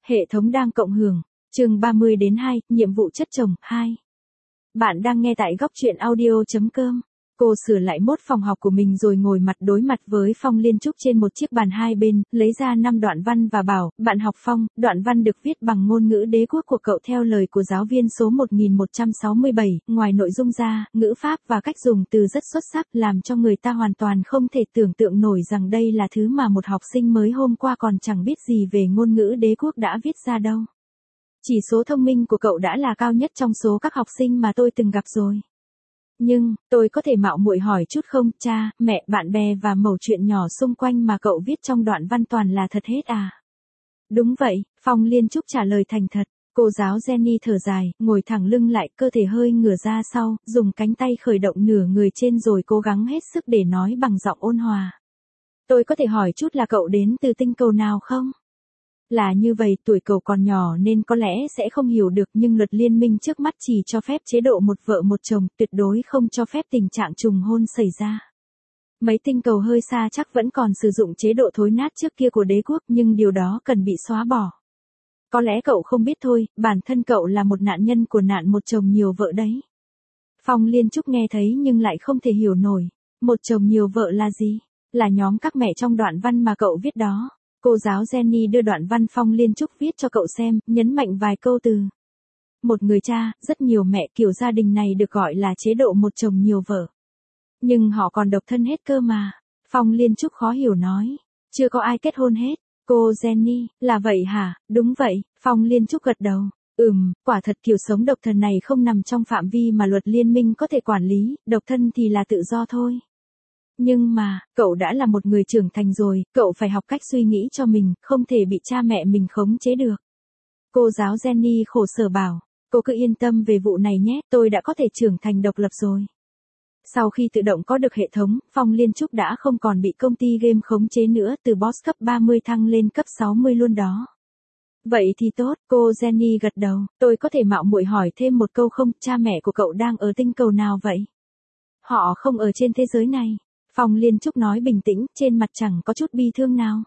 Hệ thống đang cộng hưởng. Chương 30 đến 2, nhiệm vụ chất chồng 2. Bạn đang nghe tại góc truyện audio.com. Cô sửa lại mốt phòng học của mình rồi ngồi mặt đối mặt với Phong Liên Trúc trên một chiếc bàn hai bên, lấy ra 5 đoạn văn và bảo, bạn học Phong, đoạn văn được viết bằng ngôn ngữ đế quốc của cậu theo lời của giáo viên số 1167, ngoài nội dung ra, ngữ pháp và cách dùng từ rất xuất sắc làm cho người ta hoàn toàn không thể tưởng tượng nổi rằng đây là thứ mà một học sinh mới hôm qua còn chẳng biết gì về ngôn ngữ đế quốc đã viết ra đâu. Chỉ số thông minh của cậu đã là cao nhất trong số các học sinh mà tôi từng gặp rồi. Nhưng, tôi có thể mạo muội hỏi chút không, cha, mẹ, bạn bè và mẩu chuyện nhỏ xung quanh mà cậu viết trong đoạn văn toàn là thật hết à? Đúng vậy, Phong Liên Trúc trả lời thành thật. Cô giáo Jenny thở dài, ngồi thẳng lưng lại, cơ thể hơi ngửa ra sau, dùng cánh tay khởi động nửa người trên rồi cố gắng hết sức để nói bằng giọng ôn hòa. Tôi có thể hỏi chút là cậu đến từ tinh cầu nào không? Là như vậy, tuổi cậu còn nhỏ nên có lẽ sẽ không hiểu được, nhưng luật liên minh trước mắt chỉ cho phép chế độ một vợ một chồng, tuyệt đối không cho phép tình trạng trùng hôn xảy ra. Mấy tinh cầu hơi xa chắc vẫn còn sử dụng chế độ thối nát trước kia của đế quốc, nhưng điều đó cần bị xóa bỏ. Có lẽ cậu không biết thôi, bản thân cậu là một nạn nhân của nạn một chồng nhiều vợ đấy. Phong Liên Trúc nghe thấy nhưng lại không thể hiểu nổi. Một chồng nhiều vợ là gì? Là nhóm các mẹ trong đoạn văn mà cậu viết đó. Cô giáo Jenny đưa đoạn văn Phong Liên Trúc viết cho cậu xem, nhấn mạnh vài câu từ. Một người cha, rất nhiều mẹ, kiểu gia đình này được gọi là chế độ một chồng nhiều vợ. Nhưng họ còn độc thân hết cơ mà. Phong Liên Trúc khó hiểu nói. Chưa có ai kết hôn hết. Cô Jenny, là vậy hả? Đúng vậy, Phong Liên Trúc gật đầu. Quả thật kiểu sống độc thân này không nằm trong phạm vi mà luật liên minh có thể quản lý, độc thân thì là tự do thôi. Nhưng mà, cậu đã là một người trưởng thành rồi, cậu phải học cách suy nghĩ cho mình, không thể bị cha mẹ mình khống chế được. Cô giáo Jenny khổ sở bảo, cô cứ yên tâm về vụ này nhé, tôi đã có thể trưởng thành độc lập rồi. Sau khi tự động có được hệ thống, Phong Liên Trúc đã không còn bị công ty game khống chế nữa, từ boss cấp 30 thăng lên cấp 60 luôn đó. Vậy thì tốt, cô Jenny gật đầu, tôi có thể mạo muội hỏi thêm một câu không, cha mẹ của cậu đang ở tinh cầu nào vậy? Họ không ở trên thế giới này. Phong Liên Trúc nói bình tĩnh, trên mặt chẳng có chút bi thương nào.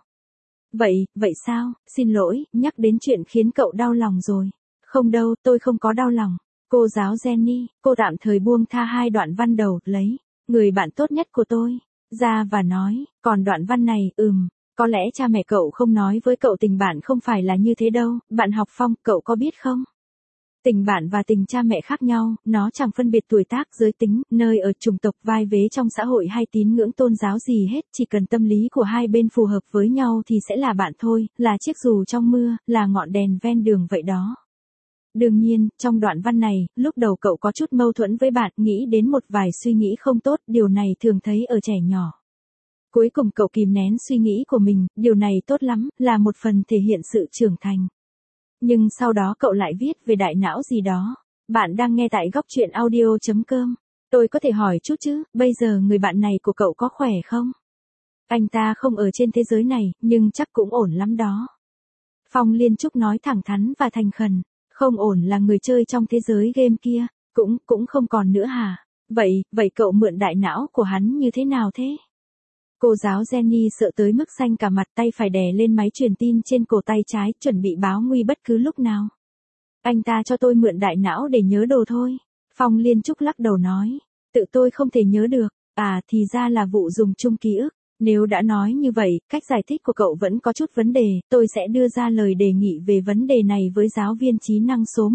Vậy sao, xin lỗi, nhắc đến chuyện khiến cậu đau lòng rồi. Không đâu, tôi không có đau lòng. Cô giáo Jenny, cô tạm thời buông tha 2 đoạn văn đầu, lấy, người bạn tốt nhất của tôi, ra và nói, còn đoạn văn này, có lẽ cha mẹ cậu không nói với cậu tình bạn không phải là như thế đâu, bạn học Phong, cậu có biết không? Tình bạn và tình cha mẹ khác nhau, nó chẳng phân biệt tuổi tác, giới tính, nơi ở, chủng tộc, vai vế trong xã hội hay tín ngưỡng tôn giáo gì hết, chỉ cần tâm lý của hai bên phù hợp với nhau thì sẽ là bạn thôi, là chiếc dù trong mưa, là ngọn đèn ven đường vậy đó. Đương nhiên, trong đoạn văn này, lúc đầu cậu có chút mâu thuẫn với bạn, nghĩ đến một vài suy nghĩ không tốt, điều này thường thấy ở trẻ nhỏ. Cuối cùng cậu kìm nén suy nghĩ của mình, điều này tốt lắm, là một phần thể hiện sự trưởng thành. Nhưng sau đó cậu lại viết về đại não gì đó. Bạn đang nghe tại góc truyện audio.com. Tôi có thể hỏi chút chứ, bây giờ người bạn này của cậu có khỏe không? Anh ta không ở trên thế giới này, nhưng chắc cũng ổn lắm đó. Phong Liên Trúc nói thẳng thắn và thành khẩn. Không ổn là người chơi trong thế giới game kia, cũng không còn nữa hả? Vậy cậu mượn đại não của hắn như thế nào thế? Cô giáo Jenny sợ tới mức xanh cả mặt, tay phải đè lên máy truyền tin trên cổ tay trái, chuẩn bị báo nguy bất cứ lúc nào. Anh ta cho tôi mượn đại não để nhớ đồ thôi. Phong Liên Trúc lắc đầu nói. Tự tôi không thể nhớ được. À, thì ra là vụ dùng chung ký ức. Nếu đã nói như vậy, cách giải thích của cậu vẫn có chút vấn đề, tôi sẽ đưa ra lời đề nghị về vấn đề này với giáo viên trí năng số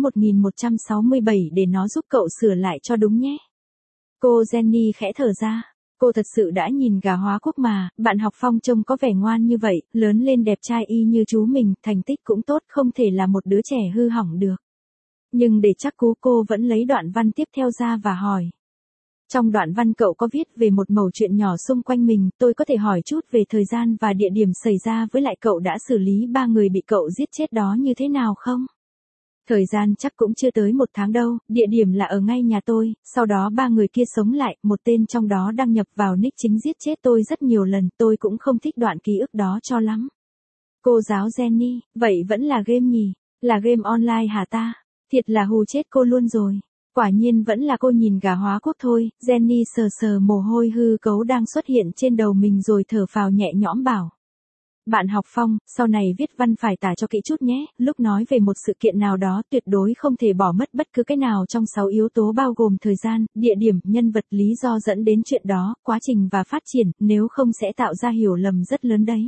1167 để nó giúp cậu sửa lại cho đúng nhé. Cô Jenny khẽ thở ra. Cô thật sự đã nhìn gà hóa quốc mà, bạn học Phong trông có vẻ ngoan như vậy, lớn lên đẹp trai y như chú mình, thành tích cũng tốt, không thể là một đứa trẻ hư hỏng được. Nhưng để chắc cú cô vẫn lấy đoạn văn tiếp theo ra và hỏi. Trong đoạn văn cậu có viết về một mẩu chuyện nhỏ xung quanh mình, tôi có thể hỏi chút về thời gian và địa điểm xảy ra với lại cậu đã xử lý 3 người bị cậu giết chết đó như thế nào không? Thời gian chắc cũng chưa tới 1 tháng đâu, địa điểm là ở ngay nhà tôi, sau đó 3 người kia sống lại, một tên trong đó đăng nhập vào nick chính giết chết tôi rất nhiều lần, tôi cũng không thích đoạn ký ức đó cho lắm. Cô giáo Jenny, vậy vẫn là game nhỉ? Là game online hả ta? Thiệt là hù chết cô luôn rồi. Quả nhiên vẫn là cô nhìn gà hóa quốc thôi, Jenny sờ sờ mồ hôi hư cấu đang xuất hiện trên đầu mình rồi thở phào nhẹ nhõm bảo. Bạn học Phong, sau này viết văn phải tả cho kỹ chút nhé, lúc nói về một sự kiện nào đó tuyệt đối không thể bỏ mất bất cứ cái nào trong 6 yếu tố bao gồm thời gian, địa điểm, nhân vật, lý do dẫn đến chuyện đó, quá trình và phát triển, nếu không sẽ tạo ra hiểu lầm rất lớn đấy.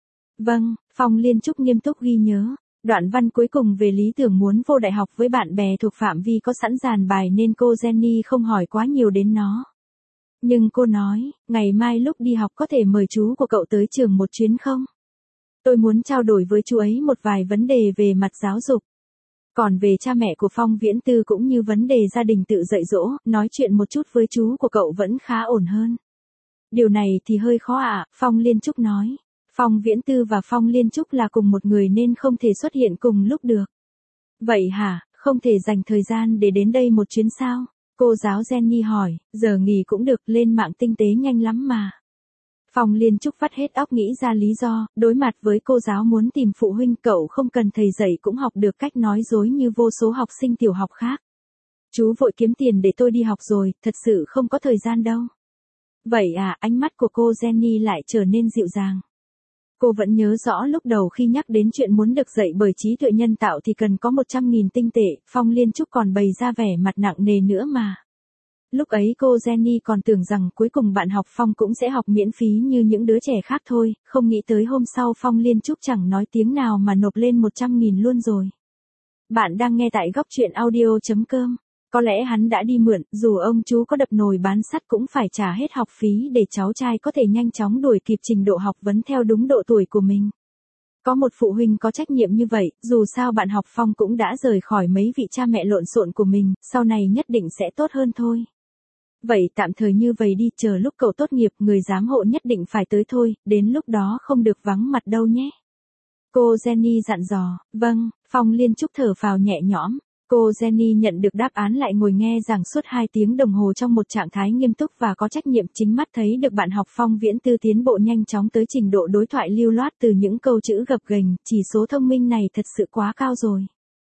Vâng, Phong Liên Trúc nghiêm túc ghi nhớ. Đoạn văn cuối cùng về lý tưởng muốn vô đại học với bạn bè thuộc phạm vi có sẵn dàn bài nên cô Jenny không hỏi quá nhiều đến nó. Nhưng cô nói, ngày mai lúc đi học có thể mời chú của cậu tới trường một chuyến không? Tôi muốn trao đổi với chú ấy một vài vấn đề về mặt giáo dục. Còn về cha mẹ của Phong Viễn Tư cũng như vấn đề gia đình tự dạy dỗ, nói chuyện một chút với chú của cậu vẫn khá ổn hơn. Điều này thì hơi khó ạ, Phong Liên Trúc nói. Phong Viễn Tư và Phong Liên Trúc là cùng một người nên không thể xuất hiện cùng lúc được. Vậy hả, không thể dành thời gian để đến đây một chuyến sao? Cô giáo Jenny hỏi, giờ nghỉ cũng được, lên mạng tinh tế nhanh lắm mà. Phong Liên Trúc vắt hết óc nghĩ ra lý do, đối mặt với cô giáo muốn tìm phụ huynh cậu không cần thầy dạy cũng học được cách nói dối như vô số học sinh tiểu học khác. Chú vội kiếm tiền để tôi đi học rồi, thật sự không có thời gian đâu. Vậy à, ánh mắt của cô Jenny lại trở nên dịu dàng. Cô vẫn nhớ rõ lúc đầu khi nhắc đến chuyện muốn được dạy bởi trí tuệ nhân tạo thì cần có 100.000 tinh tệ, Phong Liên Trúc còn bày ra vẻ mặt nặng nề nữa mà. Lúc ấy cô Jenny còn tưởng rằng cuối cùng bạn học Phong cũng sẽ học miễn phí như những đứa trẻ khác thôi, không nghĩ tới hôm sau Phong Liên Trúc chẳng nói tiếng nào mà nộp lên 100.000 luôn rồi. Bạn đang nghe tại góc truyện audio.com. Có lẽ hắn đã đi mượn, dù ông chú có đập nồi bán sắt cũng phải trả hết học phí để cháu trai có thể nhanh chóng đuổi kịp trình độ học vấn theo đúng độ tuổi của mình. Có một phụ huynh có trách nhiệm như vậy, dù sao bạn học Phong cũng đã rời khỏi mấy vị cha mẹ lộn xộn của mình, sau này nhất định sẽ tốt hơn thôi. Vậy tạm thời như vậy đi, chờ lúc cậu tốt nghiệp người giám hộ nhất định phải tới thôi, đến lúc đó không được vắng mặt đâu nhé. Cô Jenny dặn dò, vâng, Phong Liên Trúc thở phào nhẹ nhõm. Cô Jenny nhận được đáp án lại ngồi nghe giảng suốt 2 tiếng đồng hồ trong một trạng thái nghiêm túc và có trách nhiệm, chính mắt thấy được bạn học Phong Viễn Tư tiến bộ nhanh chóng tới trình độ đối thoại lưu loát từ những câu chữ gập ghềnh, chỉ số thông minh này thật sự quá cao rồi.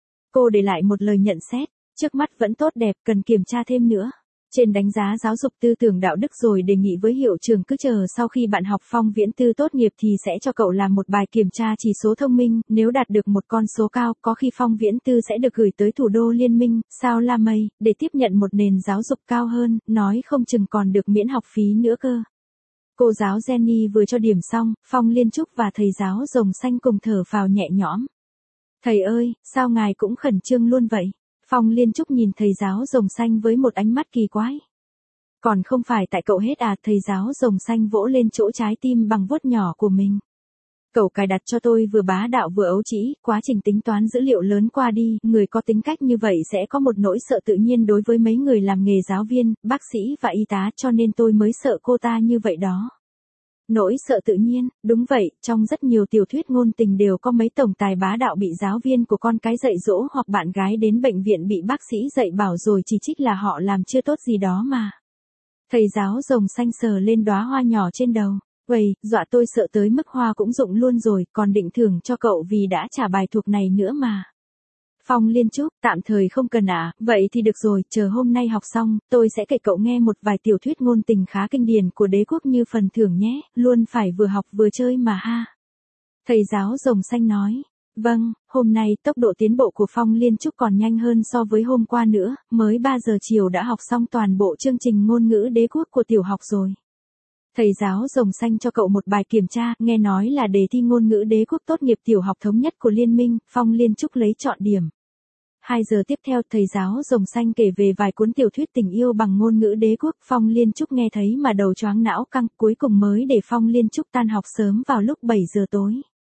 Cô để lại một lời nhận xét, trước mắt vẫn tốt đẹp, cần kiểm tra thêm nữa. Trên đánh giá giáo dục tư tưởng đạo đức rồi đề nghị với hiệu trưởng cứ chờ sau khi bạn học Phong Viễn Tư tốt nghiệp thì sẽ cho cậu làm một bài kiểm tra chỉ số thông minh, nếu đạt được một con số cao, có khi Phong Viễn Tư sẽ được gửi tới thủ đô Liên minh, sao La Mây, để tiếp nhận một nền giáo dục cao hơn, nói không chừng còn được miễn học phí nữa cơ. Cô giáo Jenny vừa cho điểm xong, Phong Liên Trúc và thầy giáo Rồng Xanh cùng thở phào nhẹ nhõm. Thầy ơi, sao ngài cũng khẩn trương luôn vậy? Phong Liên Trúc nhìn thầy giáo Rồng Xanh với một ánh mắt kỳ quái. Còn không phải tại cậu hết à, thầy giáo Rồng Xanh vỗ lên chỗ trái tim bằng vuốt nhỏ của mình. Cậu cài đặt cho tôi vừa bá đạo vừa ấu trĩ, quá trình tính toán dữ liệu lớn qua đi, người có tính cách như vậy sẽ có một nỗi sợ tự nhiên đối với mấy người làm nghề giáo viên, bác sĩ và y tá, cho nên tôi mới sợ cô ta như vậy đó. Nỗi sợ tự nhiên, đúng vậy, trong rất nhiều tiểu thuyết ngôn tình đều có mấy tổng tài bá đạo bị giáo viên của con cái dạy dỗ hoặc bạn gái đến bệnh viện bị bác sĩ dạy bảo rồi chỉ trích là họ làm chưa tốt gì đó mà. Thầy giáo Rồng Xanh sờ lên đóa hoa nhỏ trên đầu. Uầy, dọa tôi sợ tới mức hoa cũng rụng luôn rồi, còn định thưởng cho cậu vì đã trả bài thuộc này nữa mà. Phong Liên Trúc, tạm thời không cần ạ, vậy thì được rồi, chờ hôm nay học xong, tôi sẽ kể cậu nghe một vài tiểu thuyết ngôn tình khá kinh điển của đế quốc như phần thưởng nhé, luôn phải vừa học vừa chơi mà ha. Thầy giáo Rồng Xanh nói, vâng, hôm nay tốc độ tiến bộ của Phong Liên Trúc còn nhanh hơn so với hôm qua nữa, mới 3 giờ chiều đã học xong toàn bộ chương trình ngôn ngữ đế quốc của tiểu học rồi. Thầy giáo Rồng Xanh cho cậu một bài kiểm tra, nghe nói là đề thi ngôn ngữ đế quốc tốt nghiệp tiểu học thống nhất của Liên minh, Phong Liên Trúc lấy trọn điểm. 2 giờ tiếp theo, thầy giáo Rồng Xanh kể về vài cuốn tiểu thuyết tình yêu bằng ngôn ngữ đế quốc, Phong Liên Trúc nghe thấy mà đầu choáng não căng, cuối cùng mới để Phong Liên Trúc tan học sớm vào lúc 7 giờ tối.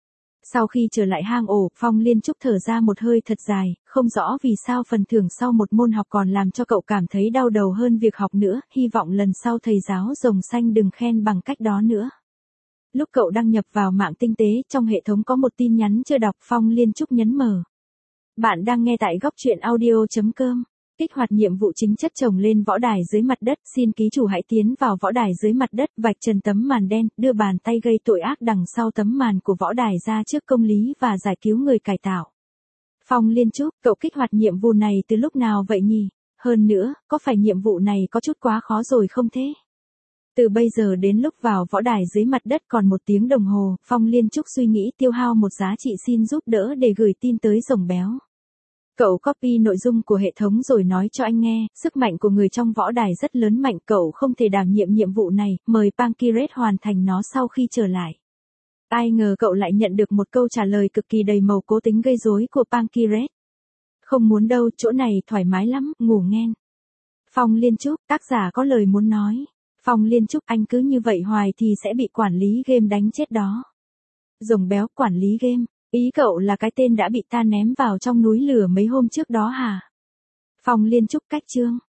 Sau khi trở lại hang ổ, Phong Liên Trúc thở ra một hơi thật dài, không rõ vì sao phần thưởng sau một môn học còn làm cho cậu cảm thấy đau đầu hơn việc học nữa, hy vọng lần sau thầy giáo Rồng Xanh đừng khen bằng cách đó nữa. Lúc cậu đăng nhập vào mạng tinh tế, trong hệ thống có một tin nhắn chưa đọc, Phong Liên Trúc nhấn mở. Bạn đang nghe tại góc truyện audio.com. Kích hoạt nhiệm vụ chính chất trồng lên võ đài dưới mặt đất, xin ký chủ hãy tiến vào võ đài dưới mặt đất, vạch trần tấm màn đen, đưa bàn tay gây tội ác đằng sau tấm màn của võ đài ra trước công lý và giải cứu người cải tạo. Phong Liên Trúc, cậu kích hoạt nhiệm vụ này từ lúc nào vậy nhỉ? Hơn nữa, có phải nhiệm vụ này có chút quá khó rồi không thế? Từ bây giờ đến lúc vào võ đài dưới mặt đất còn 1 tiếng đồng hồ, Phong Liên Trúc suy nghĩ tiêu hao một giá trị xin giúp đỡ để gửi tin tới rồng béo. Cậu copy nội dung của hệ thống rồi nói cho anh nghe, sức mạnh của người trong võ đài rất lớn mạnh, cậu không thể đảm nhiệm nhiệm vụ này, mời Pankireth hoàn thành nó sau khi trở lại. Ai ngờ cậu lại nhận được một câu trả lời cực kỳ đầy màu cố tính gây rối của Pankireth. Không muốn đâu, chỗ này thoải mái lắm, ngủ ngen. Phong Liên Trúc, tác giả có lời muốn nói. Phong Liên Trúc, anh cứ như vậy hoài thì sẽ bị quản lý game đánh chết đó. Rồng béo, quản lý game. Ý cậu là cái tên đã bị ta ném vào trong núi lửa mấy hôm trước đó hả? Phong Liên Trúc, cách chương.